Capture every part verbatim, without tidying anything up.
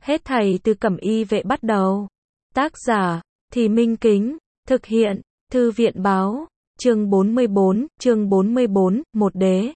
Hết thảy từ Cẩm Y Vệ bắt đầu. Tác giả, Thì Minh Kính, thực hiện, Thư viện báo, chương bốn mươi bốn, chương bốn mươi bốn, một đế.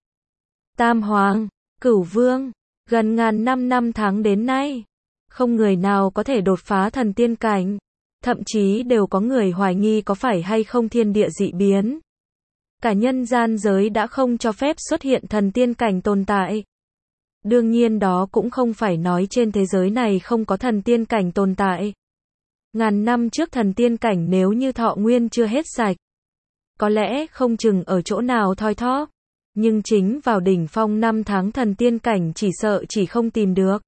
Tam Hoàng, Cửu Vương, gần ngàn năm năm tháng đến nay, không người nào có thể đột phá thần tiên cảnh, thậm chí đều có người hoài nghi có phải hay không thiên địa dị biến. Cả nhân gian giới đã không cho phép xuất hiện thần tiên cảnh tồn tại. Đương nhiên đó cũng không phải nói trên thế giới này không có thần tiên cảnh tồn tại. Ngàn năm trước thần tiên cảnh nếu như thọ nguyên chưa hết sạch, có lẽ không chừng ở chỗ nào thoi thóp, nhưng chính vào đỉnh phong năm tháng thần tiên cảnh chỉ sợ chỉ không tìm được.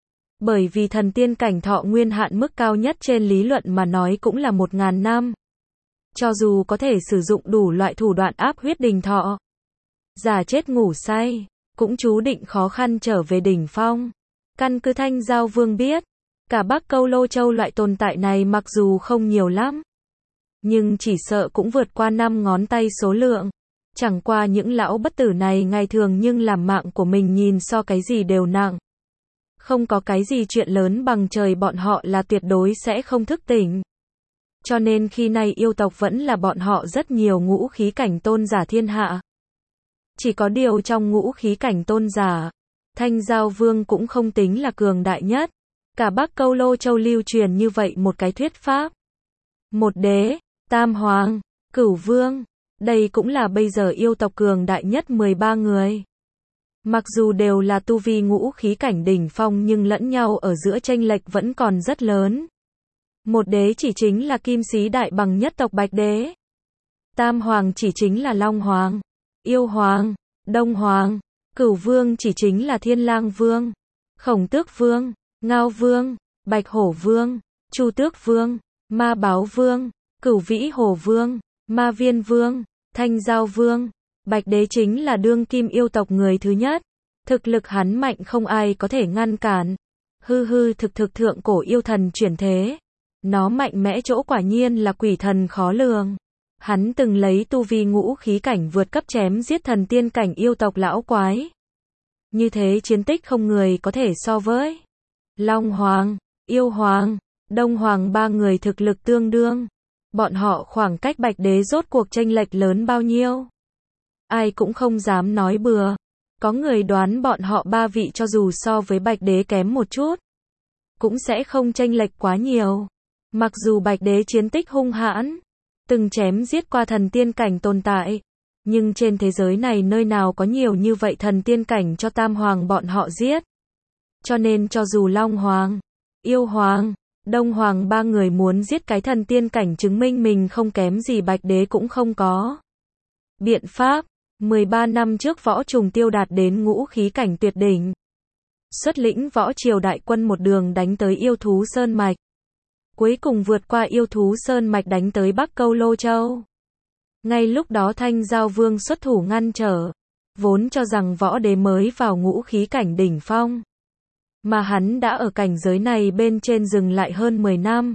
Bởi vì thần tiên cảnh thọ nguyên hạn mức cao nhất trên lý luận mà nói cũng là một ngàn năm. Cho dù có thể sử dụng đủ loại thủ đoạn áp huyết đình thọ, già chết ngủ say, cũng chú định khó khăn trở về đỉnh phong. Căn cứ Thanh Giao Vương biết, cả Bắc Câu Lô Châu loại tồn tại này mặc dù không nhiều lắm, nhưng chỉ sợ cũng vượt qua năm ngón tay số lượng. Chẳng qua những lão bất tử này ngày thường nhưng làm mạng của mình nhìn so cái gì đều nặng. Không có cái gì chuyện lớn bằng trời bọn họ là tuyệt đối sẽ không thức tỉnh. Cho nên khi này yêu tộc vẫn là bọn họ rất nhiều ngũ khí cảnh tôn giả thiên hạ. Chỉ có điều trong ngũ khí cảnh tôn giả, Thanh Giao Vương cũng không tính là cường đại nhất. Cả Bắc Câu Lô Châu lưu truyền như vậy một cái thuyết pháp. Một đế, Tam Hoàng, Cửu Vương, đây cũng là bây giờ yêu tộc cường đại nhất mười ba người. Mặc dù đều là tu vi ngũ khí cảnh đỉnh phong nhưng lẫn nhau ở giữa chênh lệch vẫn còn rất lớn. Một đế chỉ chính là kim sĩ đại bằng nhất tộc Bạch Đế. Tam Hoàng chỉ chính là Long Hoàng, Yêu Hoàng, Đông Hoàng. Cửu Vương chỉ chính là Thiên Lang Vương, Khổng Tước Vương, Ngao Vương, Bạch Hổ Vương, Chu Tước Vương, Ma Báo Vương, Cửu Vĩ Hổ Vương, Ma Viên Vương, Thanh Giao Vương. Bạch Đế chính là đương kim yêu tộc người thứ nhất. Thực lực hắn mạnh không ai có thể ngăn cản. Hư hư thực thực thượng cổ yêu thần chuyển thế. Nó mạnh mẽ chỗ quả nhiên là quỷ thần khó lường. Hắn từng lấy tu vi ngũ khí cảnh vượt cấp chém giết thần tiên cảnh yêu tộc lão quái. Như thế chiến tích không người có thể so với. Long Hoàng, Yêu Hoàng, Đông Hoàng ba người thực lực tương đương. Bọn họ khoảng cách Bạch Đế rốt cuộc chênh lệch lớn bao nhiêu? Ai cũng không dám nói bừa. Có người đoán bọn họ ba vị cho dù so với Bạch Đế kém một chút, cũng sẽ không chênh lệch quá nhiều. Mặc dù Bạch Đế chiến tích hung hãn, từng chém giết qua thần tiên cảnh tồn tại, nhưng trên thế giới này nơi nào có nhiều như vậy thần tiên cảnh cho Tam Hoàng bọn họ giết. Cho nên cho dù Long Hoàng, Yêu Hoàng, Đông Hoàng ba người muốn giết cái thần tiên cảnh chứng minh mình không kém gì Bạch Đế cũng không có biện pháp. mười ba năm trước Võ Trùng Tiêu đạt đến ngũ khí cảnh tuyệt đỉnh, xuất lĩnh võ triều đại quân một đường đánh tới yêu thú Sơn Mạch. Cuối cùng vượt qua yêu thú Sơn Mạch đánh tới Bắc Câu Lô Châu. Ngay lúc đó Thanh Giao Vương xuất thủ ngăn trở, vốn cho rằng Võ Đế mới vào ngũ khí cảnh đỉnh phong, mà hắn đã ở cảnh giới này bên trên dừng lại hơn mười năm.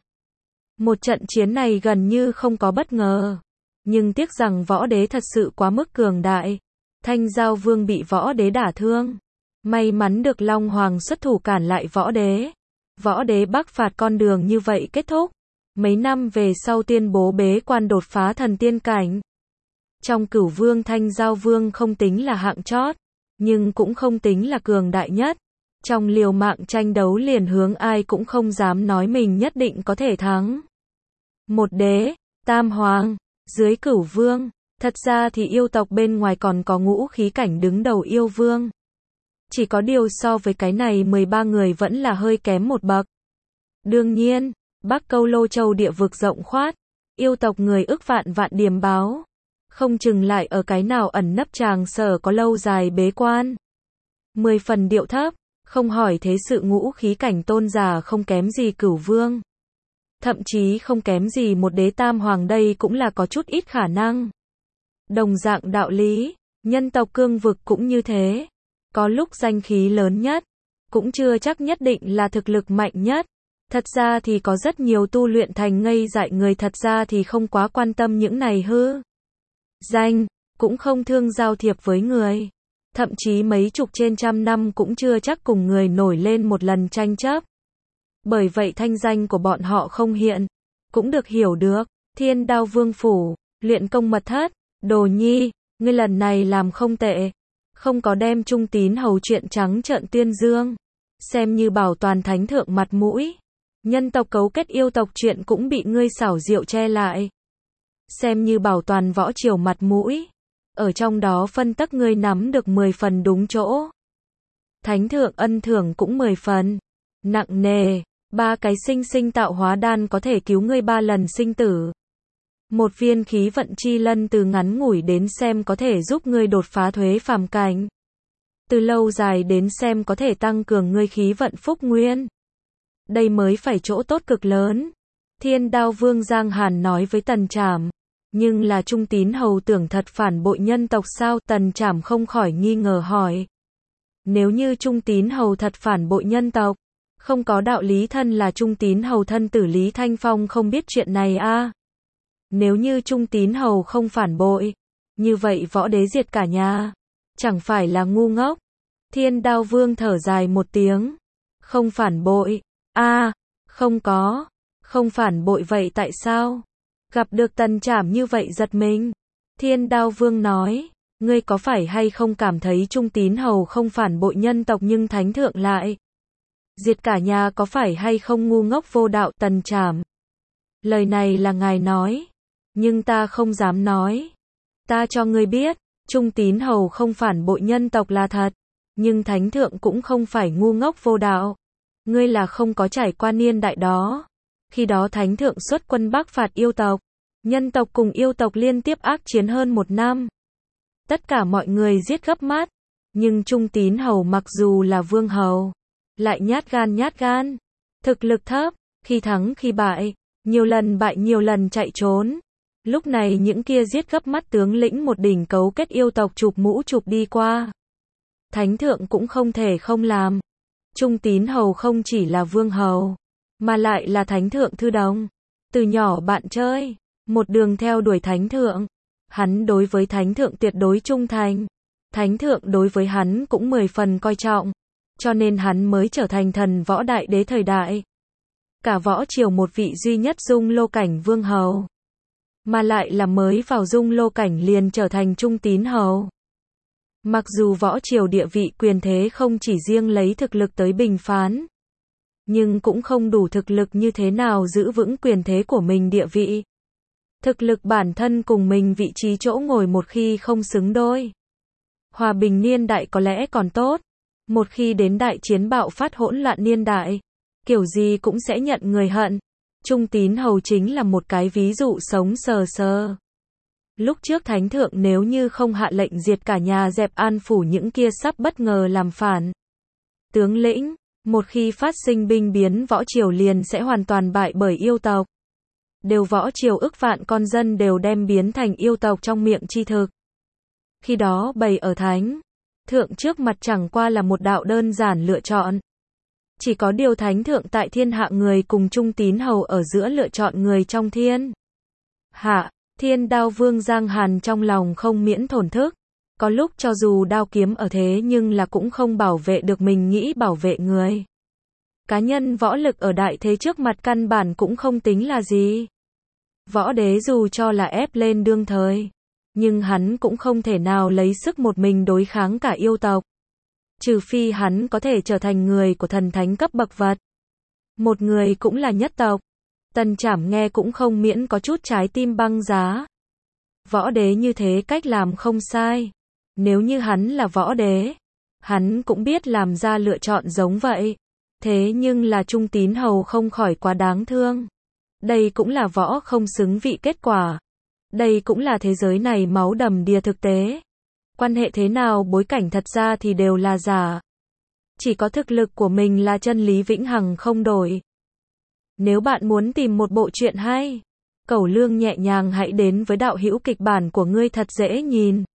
Một trận chiến này gần như không có bất ngờ, nhưng tiếc rằng Võ Đế thật sự quá mức cường đại. Thanh Giao Vương bị Võ Đế đả thương, may mắn được Long Hoàng xuất thủ cản lại Võ Đế. Võ Đế bắc phạt con đường như vậy kết thúc. Mấy năm về sau tuyên bố bế quan đột phá thần tiên cảnh. Trong Cửu Vương Thanh Giao Vương không tính là hạng chót, nhưng cũng không tính là cường đại nhất. Trong liều mạng tranh đấu liền hướng ai cũng không dám nói mình nhất định có thể thắng. Một đế, Tam Hoàng, dưới Cửu Vương. Thật ra thì yêu tộc bên ngoài còn có ngũ khí cảnh đứng đầu yêu vương. Chỉ có điều so với cái này mười ba người vẫn là hơi kém một bậc. Đương nhiên, Bắc Câu Lô Châu địa vực rộng khoát, yêu tộc người ức vạn vạn điềm báo, không chừng lại ở cái nào ẩn nấp tràng sở có lâu dài bế quan. Mười phần điệu thấp, không hỏi thế sự ngũ khí cảnh tôn giả không kém gì Cửu Vương. Thậm chí không kém gì một đế Tam Hoàng, đây cũng là có chút ít khả năng. Đồng dạng đạo lý, nhân tộc cương vực cũng như thế. Có lúc danh khí lớn nhất, cũng chưa chắc nhất định là thực lực mạnh nhất. Thật ra thì có rất nhiều tu luyện thành ngây dại người thật ra thì không quá quan tâm những này hư danh, cũng không thương giao thiệp với người. Thậm chí mấy chục trên trăm năm cũng chưa chắc cùng người nổi lên một lần tranh chấp. Bởi vậy thanh danh của bọn họ không hiện. Cũng được hiểu được. Thiên Đao Vương phủ, luyện công mật thất. Đồ Nhi, ngươi lần này làm không tệ. Không có đem Trung Tín Hầu chuyện trắng trợn tuyên dương. Xem như bảo toàn thánh thượng mặt mũi. Nhân tộc cấu kết yêu tộc chuyện cũng bị ngươi xảo diệu che lại. Xem như bảo toàn võ triều mặt mũi. Ở trong đó phân tắc ngươi nắm được mười phần đúng chỗ. Thánh thượng ân thưởng cũng mười phần. Nặng nề, ba cái sinh sinh tạo hóa đan có thể cứu ngươi ba lần sinh tử. Một viên khí vận chi lân từ ngắn ngủi đến xem có thể giúp ngươi đột phá thuế phàm cảnh. Từ lâu dài đến xem có thể tăng cường ngươi khí vận phúc nguyên. Đây mới phải chỗ tốt cực lớn. Thiên Đao Vương Giang Hàn nói với Tần Trảm. Nhưng là Trung Tín Hầu tưởng thật phản bội nhân tộc sao? Tần Trảm không khỏi nghi ngờ hỏi. Nếu như Trung Tín Hầu thật phản bội nhân tộc, không có đạo lý thân là Trung Tín Hầu thân tử Lý Thanh Phong không biết chuyện này a. À? Nếu như Trung Tín Hầu không phản bội, như vậy võ đế diệt cả nhà, chẳng phải là ngu ngốc? Thiên Đao Vương thở dài một tiếng. Không phản bội, a, à, không có, không phản bội vậy tại sao? Gặp được Tần Trảm như vậy giật mình. Thiên Đao Vương nói, ngươi có phải hay không cảm thấy Trung Tín Hầu không phản bội nhân tộc nhưng thánh thượng lại diệt cả nhà có phải hay không ngu ngốc vô đạo? Tần Trảm, lời này là ngài nói, nhưng ta không dám nói. Ta cho ngươi biết, Trung Tín Hầu không phản bội nhân tộc là thật, nhưng thánh thượng cũng không phải ngu ngốc vô đạo. Ngươi là không có trải qua niên đại đó. Khi đó thánh thượng xuất quân bắc phạt yêu tộc, nhân tộc cùng yêu tộc liên tiếp ác chiến hơn một năm. Tất cả mọi người giết gấp mắt, nhưng Trung Tín Hầu mặc dù là vương hầu, lại nhát gan nhát gan, thực lực thấp, khi thắng khi bại, nhiều lần bại nhiều lần chạy trốn. Lúc này những kia giết gấp mắt tướng lĩnh một đỉnh cấu kết yêu tộc chụp mũ chụp đi qua. Thánh thượng cũng không thể không làm. Trung Tín Hầu không chỉ là vương hầu, mà lại là thánh thượng thư đồng. Từ nhỏ bạn chơi, một đường theo đuổi thánh thượng. Hắn đối với thánh thượng tuyệt đối trung thành. Thánh thượng đối với hắn cũng mười phần coi trọng. Cho nên hắn mới trở thành thần võ đại đế thời đại. Cả võ triều một vị duy nhất dung lô cảnh vương hầu. Mà lại là mới vào dung lô cảnh liền trở thành Trung Tín Hầu. Mặc dù võ triều địa vị quyền thế không chỉ riêng lấy thực lực tới bình phán, nhưng cũng không đủ thực lực như thế nào giữ vững quyền thế của mình địa vị. Thực lực bản thân cùng mình vị trí chỗ ngồi một khi không xứng đôi. Hòa bình niên đại có lẽ còn tốt, một khi đến đại chiến bạo phát hỗn loạn niên đại, kiểu gì cũng sẽ nhận người hận. Trung Tín Hầu chính là một cái ví dụ sống sờ sờ. Lúc trước thánh thượng nếu như không hạ lệnh diệt cả nhà dẹp An phủ những kia sắp bất ngờ làm phản tướng lĩnh, một khi phát sinh binh biến võ triều liền sẽ hoàn toàn bại bởi yêu tộc. Đều võ triều ức vạn con dân đều đem biến thành yêu tộc trong miệng chi thực. Khi đó bày ở thánh thượng trước mặt chẳng qua là một đạo đơn giản lựa chọn. Chỉ có điều thánh thượng tại thiên hạ người cùng Trung Tín Hầu ở giữa lựa chọn người trong thiên hạ. Thiên Đao Vương Giang Hàn trong lòng không miễn thổn thức. Có lúc cho dù đao kiếm ở thế nhưng là cũng không bảo vệ được mình nghĩ bảo vệ người. Cá nhân võ lực ở đại thế trước mặt căn bản cũng không tính là gì. Võ đế dù cho là ép lên đương thời, nhưng hắn cũng không thể nào lấy sức một mình đối kháng cả yêu tộc. Trừ phi hắn có thể trở thành người của thần thánh cấp bậc vật. Một người cũng là nhất tộc. Tần Trảm nghe cũng không miễn có chút trái tim băng giá. Võ đế như thế cách làm không sai. Nếu như hắn là võ đế, hắn cũng biết làm ra lựa chọn giống vậy. Thế nhưng là Trung Tín Hầu không khỏi quá đáng thương. Đây cũng là võ không xứng vị kết quả. Đây cũng là thế giới này máu đầm đìa thực tế. Quan hệ thế nào bối cảnh thật ra thì đều là giả. Chỉ có thực lực của mình là chân lý vĩnh hằng không đổi. Nếu bạn muốn tìm một bộ truyện hay, cẩu lương nhẹ nhàng hãy đến với đạo hữu kịch bản của ngươi thật dễ nhìn.